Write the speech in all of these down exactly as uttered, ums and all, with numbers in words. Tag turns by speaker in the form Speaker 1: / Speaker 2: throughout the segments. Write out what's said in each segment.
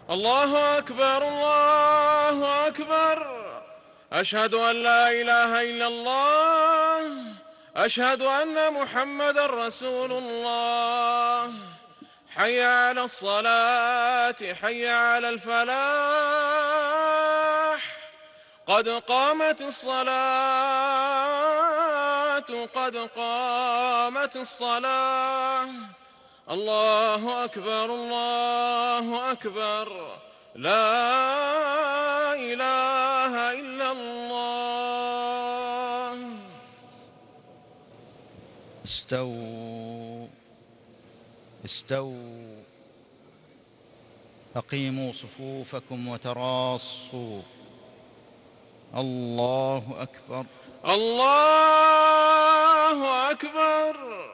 Speaker 1: الله أكبر الله أكبر. أشهد أن لا إله إلا الله. أشهد أن محمدًا رسول الله. حي على الصلاة حي على الفلاح. قد قامت الصلاة قد قامت الصلاة. الله أكبر الله أكبر. لا إله إلا الله.
Speaker 2: استووا استووا أقيموا صفوفكم وتراصوا. الله أكبر
Speaker 1: الله أكبر.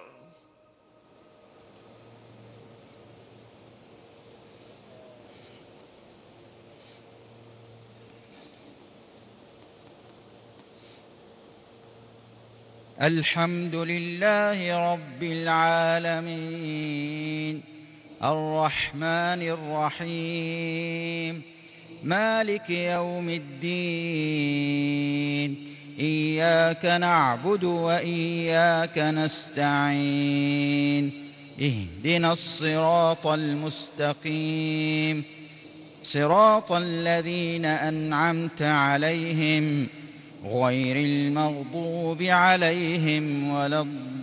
Speaker 2: الحمد لله رب العالمين الرحمن الرحيم مالك يوم الدين. إياك نعبد وإياك نستعين. اهدنا الصراط المستقيم صراط الذين أنعمت عليهم غير المغضوب عليهم ولا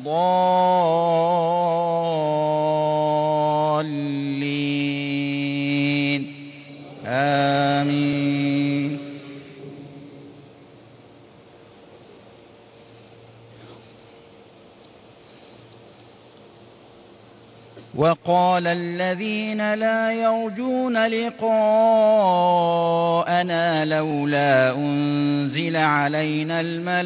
Speaker 2: الضالين. آمين. وقال الذين لا يرجون لقاءنا لولا أنزل علينا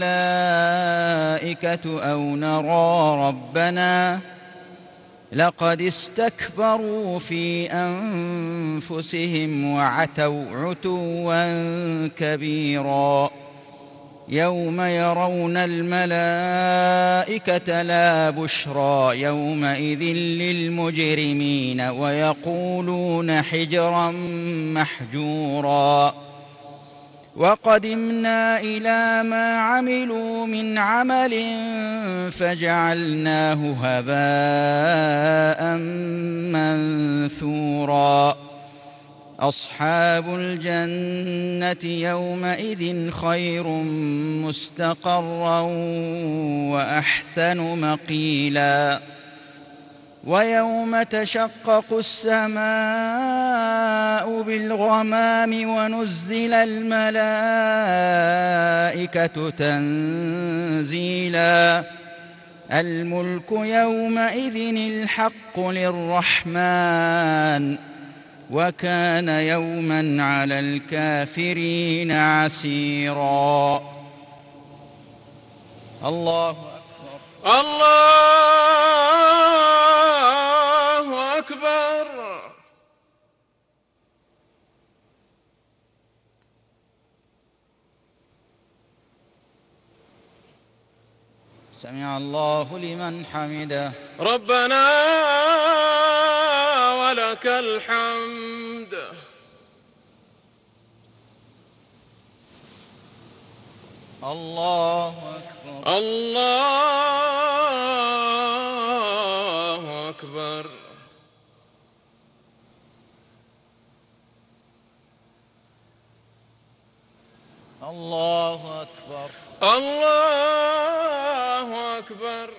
Speaker 2: الملائكة أو نرى ربنا لقد استكبروا في أنفسهم وعتوا عتوا كبيرا. يوم يرون الملائكة لا بشرى يومئذ للمجرمين ويقولون حجرا محجورا. وقدمنا إلى ما عملوا من عمل فجعلناه هباء منثورا. أصحاب الجنة يومئذ خير مستقرا وأحسن مقيلا. ويوم تشقق السماء بالغمام ونزل الملائكة تنزيلا. الملك يومئذ الحق للرحمن وكان يوما على الكافرين عسيرا. الله أكبر
Speaker 1: الله أكبر.
Speaker 2: سمع الله لمن حمده.
Speaker 1: ربنا ولك الحمد.
Speaker 2: الله أكبر
Speaker 1: الله أكبر.
Speaker 2: الله أكبر
Speaker 1: الله أكبر.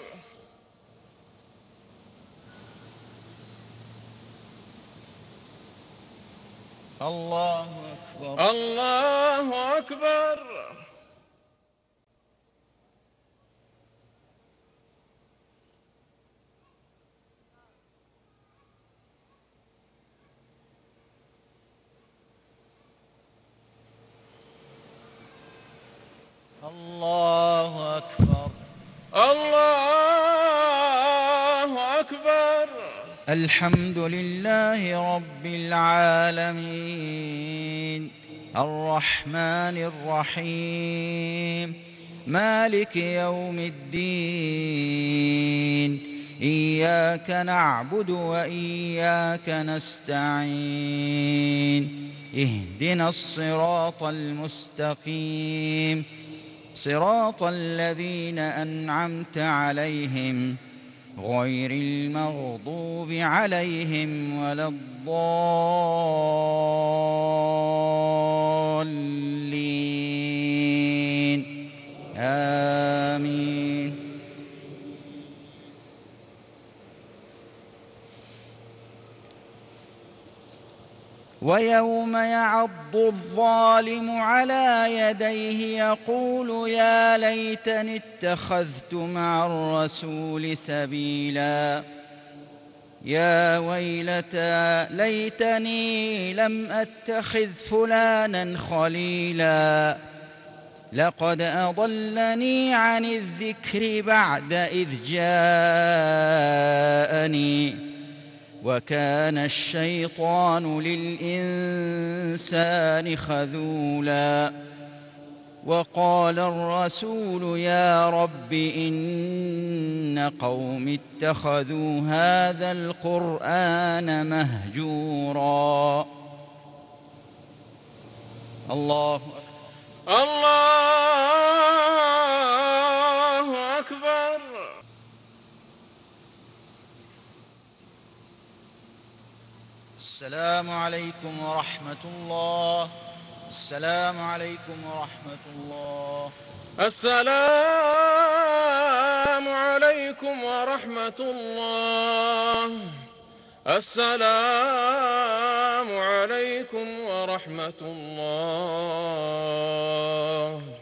Speaker 2: الله أكبر
Speaker 1: الله أكبر.
Speaker 2: الله أكبر
Speaker 1: الله أكبر.
Speaker 2: الحمد لله رب العالمين الرحمن الرحيم مالك يوم الدين. إياك نعبد وإياك نستعين اهدنا الصراط المستقيم صراط الذين أنعمت عليهم غير المغضوب عليهم ولا الضالين آمين. ويوم يعض الظالم على يديه يقول يا ليتني اتخذت مع الرسول سبيلا يا ويلتى ليتني لم أتخذ فلانا خليلا لقد أضلني عن الذكر بعد إذ جاءني وكان الشيطان للإنسان خذولا وقال الرسول يا رب إن قوم اتخذوا هذا القرآن مهجورا. الله أكبر.
Speaker 1: الله أكبر.
Speaker 2: السلام عليكم ورحمة الله. السلام عليكم ورحمة الله.
Speaker 1: السلام عليكم ورحمة الله. السلام عليكم ورحمة الله.